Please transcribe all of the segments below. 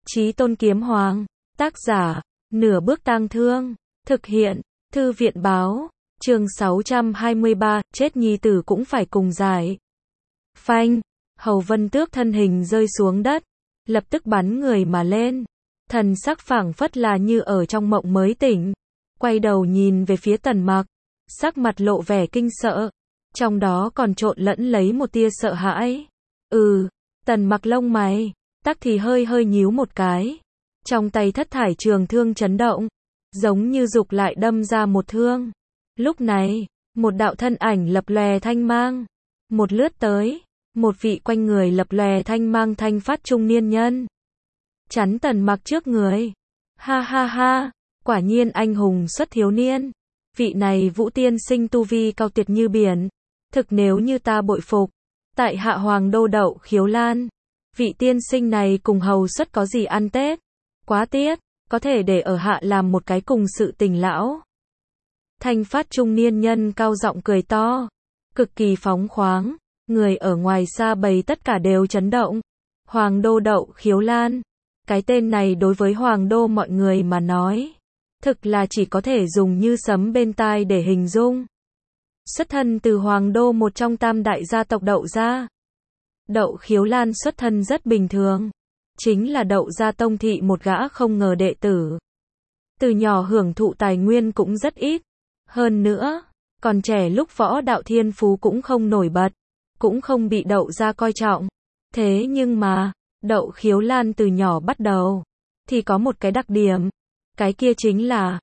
Chí Tôn Kiếm Hoàng, tác giả, Nửa Bước Tang Thương, thực hiện, Thư viện báo, chương 623, chết nhi tử cũng phải cùng giải. Phanh, Hầu Vân Tước thân hình rơi xuống đất, lập tức bắn người mà lên, thần sắc phảng phất là như ở trong mộng mới tỉnh, quay đầu nhìn về phía Tần Mặc, sắc mặt lộ vẻ kinh sợ, trong đó còn trộn lẫn lấy một tia sợ hãi. Tần Mặc lông mày tắc thì hơi hơi nhíu một cái, trong tay thất thải trường thương chấn động, giống như dục lại đâm ra một thương. Lúc này, một đạo thân ảnh lập lòe thanh mang, một lướt tới, một vị quanh người lập lòe thanh mang thanh phát trung niên nhân, chắn Tần Mặc trước người. Ha ha ha, quả nhiên anh hùng xuất thiếu niên, vị này Vũ tiên sinh tu vi cao tuyệt như biển, thực nếu như ta bội phục. Tại hạ Hoàng Đô Đậu Khiếu Lan, vị tiên sinh này cùng hầu xuất có gì ăn Tết, quá tiếc, có thể để ở hạ làm một cái cùng sự tình lão. Thanh phát trung niên nhân cao giọng cười to, cực kỳ phóng khoáng, người ở ngoài xa bầy tất cả đều chấn động. Hoàng Đô Đậu Khiếu Lan, cái tên này đối với Hoàng Đô mọi người mà nói, thực là chỉ có thể dùng như sấm bên tai để hình dung. Xuất thân từ Hoàng Đô một trong tam đại gia tộc Đậu gia. Đậu Khiếu Lan xuất thân rất bình thường, chính là Đậu gia tông thị một gã không ngờ đệ tử. Từ nhỏ hưởng thụ tài nguyên cũng rất ít, hơn nữa, còn trẻ lúc võ đạo thiên phú cũng không nổi bật, cũng không bị Đậu gia coi trọng. Thế nhưng mà, Đậu Khiếu Lan từ nhỏ bắt đầu, thì có một cái đặc điểm, cái kia chính là,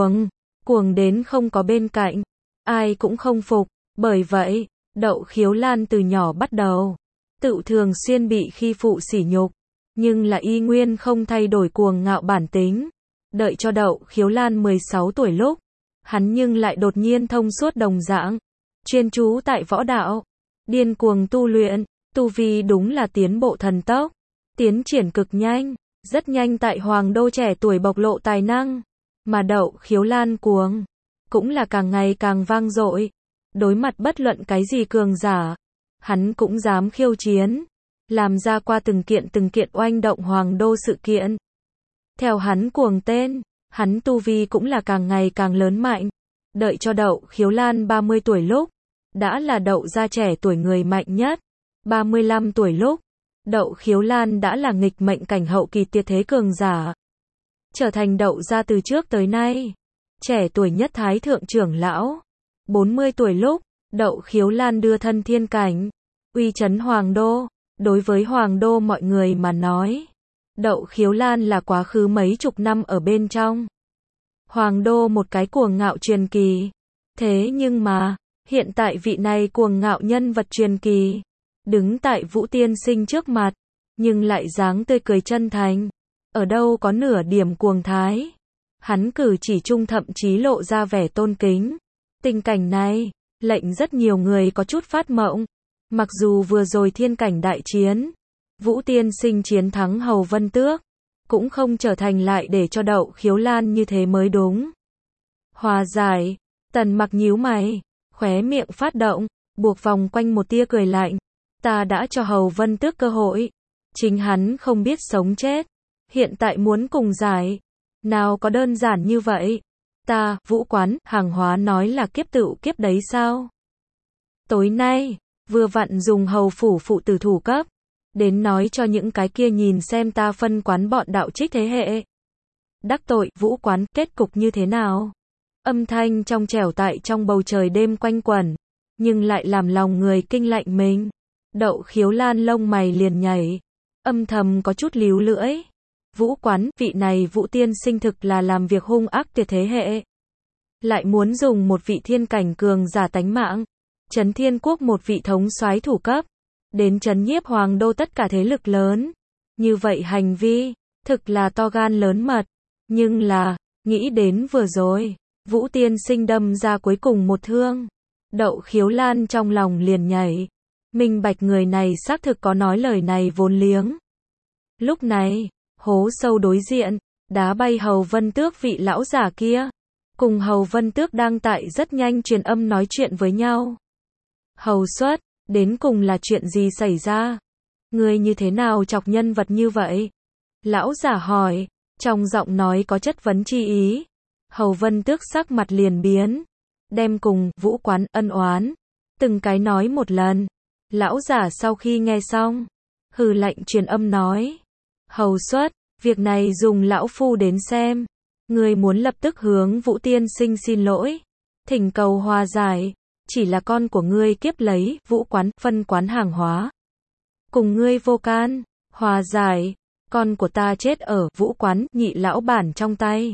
cuồng đến không có bên cạnh, ai cũng không phục, bởi vậy, Đậu Khiếu Lan từ nhỏ bắt đầu, tự thường xuyên bị khi phụ sỉ nhục, nhưng là y nguyên không thay đổi cuồng ngạo bản tính. Đợi cho Đậu Khiếu Lan 16 tuổi lúc, hắn nhưng lại đột nhiên thông suốt đồng dạng, chuyên chú tại võ đạo, điên cuồng tu luyện, tu vi đúng là tiến bộ thần tốc, tiến triển cực nhanh, rất nhanh tại Hoàng Đô trẻ tuổi bộc lộ tài năng, mà Đậu Khiếu Lan cuồng cũng là càng ngày càng vang dội, đối mặt bất luận cái gì cường giả, hắn cũng dám khiêu chiến, làm ra qua từng kiện oanh động Hoàng Đô sự kiện. Theo hắn cuồng tên, hắn tu vi cũng là càng ngày càng lớn mạnh, đợi cho Đậu Khiếu Lan 30 tuổi lúc, đã là Đậu gia trẻ tuổi người mạnh nhất, 35 tuổi lúc, Đậu Khiếu Lan đã là nghịch mệnh cảnh hậu kỳ tuyệt thế cường giả, trở thành Đậu gia từ trước tới nay trẻ tuổi nhất thái thượng trưởng lão. 40 tuổi lúc, Đậu Khiếu Lan đưa thân thiên cảnh, uy chấn Hoàng Đô. Đối với Hoàng Đô mọi người mà nói, Đậu Khiếu Lan là quá khứ mấy chục năm ở bên trong Hoàng Đô một cái cuồng ngạo truyền kỳ. Thế nhưng mà, hiện tại vị này cuồng ngạo nhân vật truyền kỳ, đứng tại Vũ tiên sinh trước mặt, nhưng lại dáng tươi cười chân thành, ở đâu có nửa điểm cuồng thái. Hắn cử chỉ trung thậm chí lộ ra vẻ tôn kính. Tình cảnh này, lệnh rất nhiều người có chút phát mộng. Mặc dù vừa rồi thiên cảnh đại chiến, Vũ tiên sinh chiến thắng Hầu Vân Tước, cũng không trở thành lại để cho Đậu Khiếu Lan như thế mới đúng. Hòa giải, Tần Mặc nhíu mày, khóe miệng phát động, buộc vòng quanh một tia cười lạnh. Ta đã cho Hầu Vân Tước cơ hội, chính hắn không biết sống chết, hiện tại muốn cùng giải, nào có đơn giản như vậy. Ta, Vũ quán, hàng hóa nói là kiếp tựu kiếp đấy sao? Tối nay, vừa vặn dùng hầu phủ phụ tử thủ cấp, đến nói cho những cái kia nhìn xem ta phân quán bọn đạo trích thế hệ. Đắc tội, Vũ quán, kết cục như thế nào? Âm thanh trong trẻo tại trong bầu trời đêm quanh quẩn, nhưng lại làm lòng người kinh lạnh mình. Đậu Khiếu Lan lông mày liền nhảy, âm thầm có chút líu lưỡi. Vũ quán, vị này Vũ tiên sinh thực là làm việc hung ác tuyệt thế hệ. Lại muốn dùng một vị thiên cảnh cường giả tánh mạng, trấn thiên quốc một vị thống soái thủ cấp, đến trấn nhiếp Hoàng Đô tất cả thế lực lớn. Như vậy hành vi, thực là to gan lớn mật. Nhưng là, nghĩ đến vừa rồi, Vũ tiên sinh đâm ra cuối cùng một thương. Đậu Khiếu Lan trong lòng liền nhảy, minh bạch người này xác thực có nói lời này vốn liếng. Lúc này, hố sâu đối diện, đá bay Hầu Vân Tước vị lão giả kia, cùng Hầu Vân Tước đang tại rất nhanh truyền âm nói chuyện với nhau. Hầu xuất, đến cùng là chuyện gì xảy ra? Ngươi như thế nào chọc nhân vật như vậy? Lão giả hỏi, trong giọng nói có chất vấn chi ý. Hầu Vân Tước sắc mặt liền biến, đem cùng Vũ Quán ân oán, từng cái nói một lần. Lão giả sau khi nghe xong, hừ lạnh truyền âm nói, Hầu Xuất, việc này dùng lão phu đến xem, ngươi muốn lập tức hướng Vũ tiên sinh xin lỗi, thỉnh cầu hòa giải, chỉ là con của ngươi kiếp lấy Vũ Quán phân quán hàng hóa, cùng ngươi vô can, hòa giải, con của ta chết ở Vũ Quán nhị lão bản trong tay.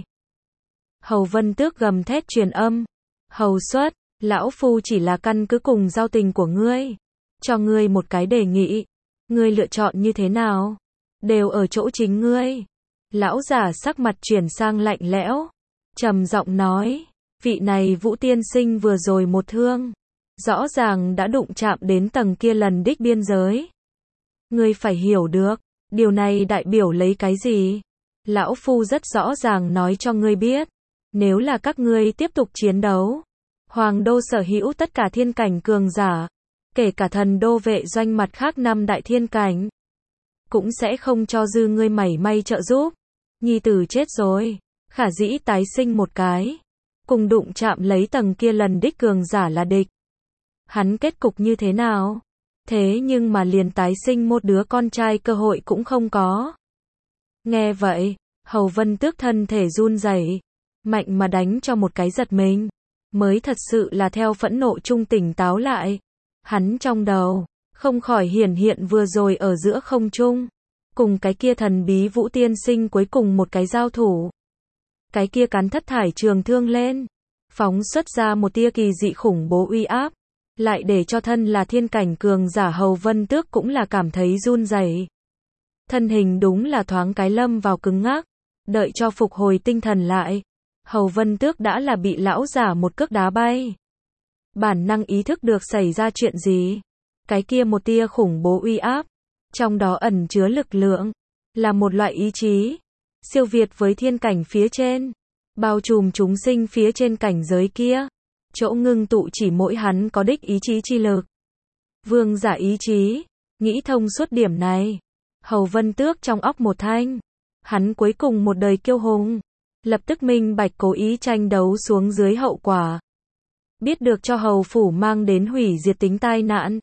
Hầu Vân Tước gầm thét truyền âm, Hầu Xuất, lão phu chỉ là căn cứ cùng giao tình của ngươi, cho ngươi một cái đề nghị, ngươi lựa chọn như thế nào, đều ở chỗ chính ngươi. Lão giả sắc mặt chuyển sang lạnh lẽo, trầm giọng nói, vị này Vũ tiên sinh vừa rồi một thương, rõ ràng đã đụng chạm đến tầng kia lần đích biên giới. Ngươi phải hiểu được, điều này đại biểu lấy cái gì? Lão phu rất rõ ràng nói cho ngươi biết, nếu là các ngươi tiếp tục chiến đấu, Hoàng đô sở hữu tất cả thiên cảnh cường giả, kể cả thần đô vệ doanh mặt khác 5 đại thiên cảnh, cũng sẽ không cho dư ngươi mảy may trợ giúp. Nhi tử chết rồi, khả dĩ tái sinh một cái, cùng đụng chạm lấy tầng kia lần đích cường giả là địch. Hắn kết cục như thế nào? Thế nhưng mà liền tái sinh một đứa con trai cơ hội cũng không có. Nghe vậy, Hầu Vân Tước thân thể run rẩy, mạnh mà đánh cho một cái giật mình, mới thật sự là theo phẫn nộ trung tỉnh táo lại. Hắn trong đầu không khỏi hiển hiện vừa rồi ở giữa không trung, cùng cái kia thần bí Vũ tiên sinh cuối cùng một cái giao thủ. Cái kia cắn thất thải trường thương lên, phóng xuất ra một tia kỳ dị khủng bố uy áp, lại để cho thân là thiên cảnh cường giả Hầu Vân Tước cũng là cảm thấy run rẩy. Thân hình đúng là thoáng cái lâm vào cứng ngắc, đợi cho phục hồi tinh thần lại, Hầu Vân Tước đã là bị lão giả một cước đá bay. Bản năng ý thức được xảy ra chuyện gì, cái kia một tia khủng bố uy áp, trong đó ẩn chứa lực lượng, là một loại ý chí, siêu việt với thiên cảnh phía trên, bao trùm chúng sinh phía trên cảnh giới kia, chỗ ngưng tụ chỉ mỗi hắn có đích ý chí chi lực. Vương giả ý chí, nghĩ thông suốt điểm này, Hầu Vân Tước trong óc một thanh, hắn cuối cùng một đời kiêu hùng, lập tức minh bạch cố ý tranh đấu xuống dưới hậu quả. Biết được cho hầu phủ mang đến hủy diệt tính tai nạn.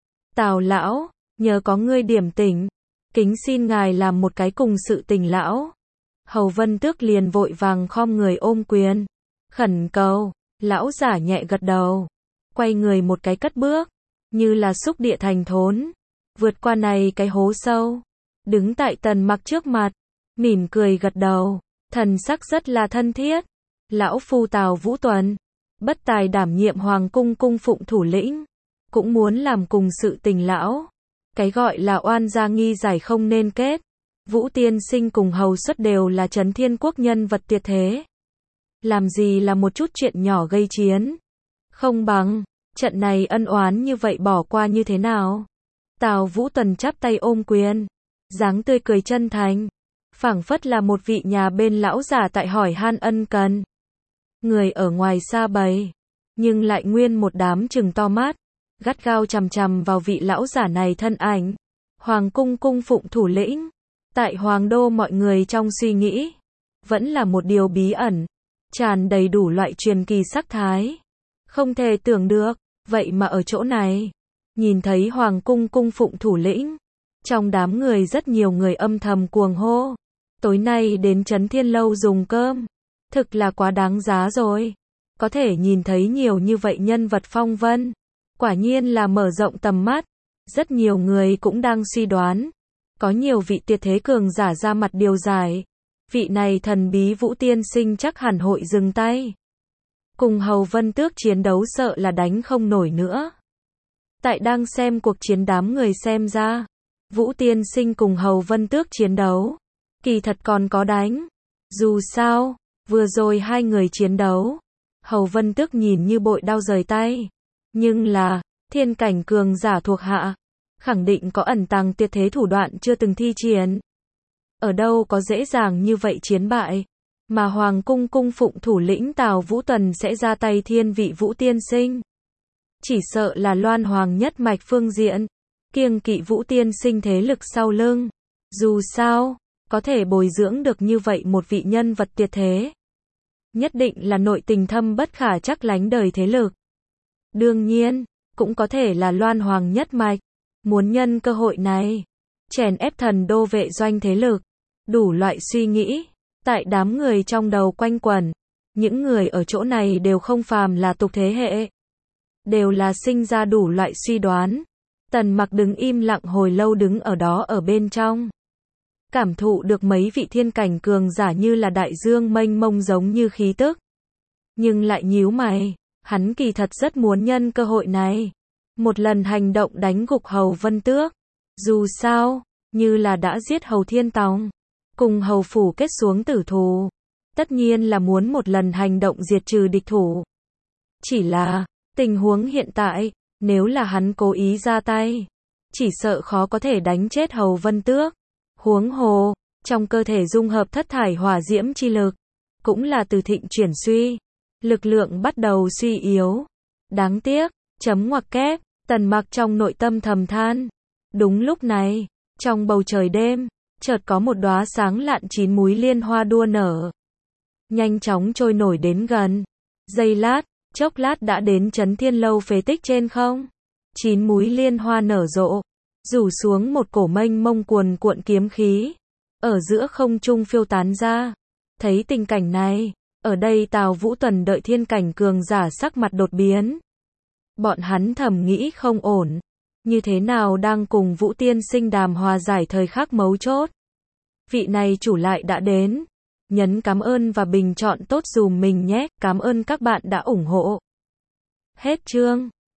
Tào lão, nhờ có ngươi điểm tỉnh, kính xin ngài làm một cái cùng sự tình lão. Hầu Vân Tước liền vội vàng khom người ôm quyền, khẩn cầu. Lão giả nhẹ gật đầu, quay người một cái cất bước, như là xúc địa thành thốn, vượt qua này cái hố sâu, đứng tại Tần Mặc trước mặt, mỉm cười gật đầu, thần sắc rất là thân thiết. Lão phu Tào Vũ Tuần, bất tài đảm nhiệm hoàng cung cung phụng thủ lĩnh, cũng muốn làm cùng sự tình lão. Cái gọi là oan gia nghi giải không nên kết. Vũ tiên sinh cùng Hầu Xuất đều là Trấn Thiên Quốc nhân vật tuyệt thế. Làm gì là một chút chuyện nhỏ gây chiến. Không bằng, trận này ân oán như vậy bỏ qua như thế nào? Tào Vũ Tuần chắp tay ôm quyền, dáng tươi cười chân thành, phảng phất là một vị nhà bên lão giả tại hỏi han ân cần. Người ở ngoài xa bầy, nhưng lại nguyên một đám trừng to mắt, gắt gao chằm chằm vào vị lão giả này thân ảnh. Hoàng cung cung phụng thủ lĩnh, tại Hoàng đô mọi người trong suy nghĩ, vẫn là một điều bí ẩn, tràn đầy đủ loại truyền kỳ sắc thái. Không thể tưởng được, vậy mà ở chỗ này, nhìn thấy Hoàng cung cung phụng thủ lĩnh, trong đám người rất nhiều người âm thầm cuồng hô. Tối nay đến Trấn Thiên Lâu dùng cơm, thực là quá đáng giá rồi. Có thể nhìn thấy nhiều như vậy nhân vật phong vân, quả nhiên là mở rộng tầm mắt. Rất nhiều người cũng đang suy đoán, có nhiều vị tuyệt thế cường giả ra mặt điều giải. Vị này thần bí Vũ tiên sinh chắc hẳn hội dừng tay. Cùng Hầu Vân Tước chiến đấu sợ là đánh không nổi nữa. Tại đang xem cuộc chiến đám người xem ra, Vũ tiên sinh cùng Hầu Vân Tước chiến đấu, kỳ thật còn có đánh. Dù sao, vừa rồi hai người chiến đấu, Hầu Vân Tước nhìn như bội đao rời tay. Nhưng là, thiên cảnh cường giả thuộc hạ, khẳng định có ẩn tàng tuyệt thế thủ đoạn chưa từng thi triển. Ở đâu có dễ dàng như vậy chiến bại, mà Hoàng cung cung phụng thủ lĩnh Tào Vũ Tuần sẽ ra tay thiên vị Vũ tiên sinh. Chỉ sợ là Loan Hoàng nhất mạch phương diện, kiêng kỵ Vũ tiên sinh thế lực sau lưng. Dù sao, có thể bồi dưỡng được như vậy một vị nhân vật tuyệt thế. Nhất định là nội tình thâm bất khả trắc lánh đời thế lực. Đương nhiên, cũng có thể là Loan Hoàng nhất mạch, muốn nhân cơ hội này, chèn ép thần đô vệ doanh thế lực. Đủ loại suy nghĩ, tại đám người trong đầu quanh quẩn, những người ở chỗ này đều không phàm là tục thế hệ. Đều là sinh ra đủ loại suy đoán. Tần Mặc đứng im lặng hồi lâu đứng ở đó ở bên trong. Cảm thụ được mấy vị thiên cảnh cường giả như là đại dương mênh mông giống như khí tức. Nhưng lại nhíu mày, hắn kỳ thật rất muốn nhân cơ hội này. Một lần hành động đánh gục Hầu Vân Tước. Dù sao, như là đã giết Hầu Thiên Tòng. Cùng Hầu Phủ kết xuống tử thù. Tất nhiên là muốn một lần hành động diệt trừ địch thủ. Chỉ là, tình huống hiện tại, nếu là hắn cố ý ra tay, chỉ sợ khó có thể đánh chết Hầu Vân Tước. Huống hồ, trong cơ thể dung hợp thất thải hỏa diễm chi lực, cũng là từ thịnh chuyển suy, lực lượng bắt đầu suy yếu. Đáng tiếc, chấm ngoặc kép, Tần Mặc trong nội tâm thầm than. Đúng lúc này, trong bầu trời đêm, chợt có một đóa sáng lạn 9 múi liên hoa đua nở. Nhanh chóng trôi nổi đến gần. Giây lát, chốc lát đã đến Chấn Thiên Lâu phế tích trên không. 9 múi liên hoa nở rộ, rủ xuống một cổ mênh mông cuồn cuộn kiếm khí, ở giữa không trung phiêu tán ra. Thấy tình cảnh này, ở đây Tào Vũ Tuần đợi thiên cảnh cường giả sắc mặt đột biến. Bọn hắn thầm nghĩ không ổn, như thế nào đang cùng Vũ Tiên Sinh đàm hòa giải thời khắc mấu chốt. Vị này chủ lại đã đến. Nhấn cảm ơn và bình chọn tốt dùm mình nhé, cảm ơn các bạn đã ủng hộ. Hết chương.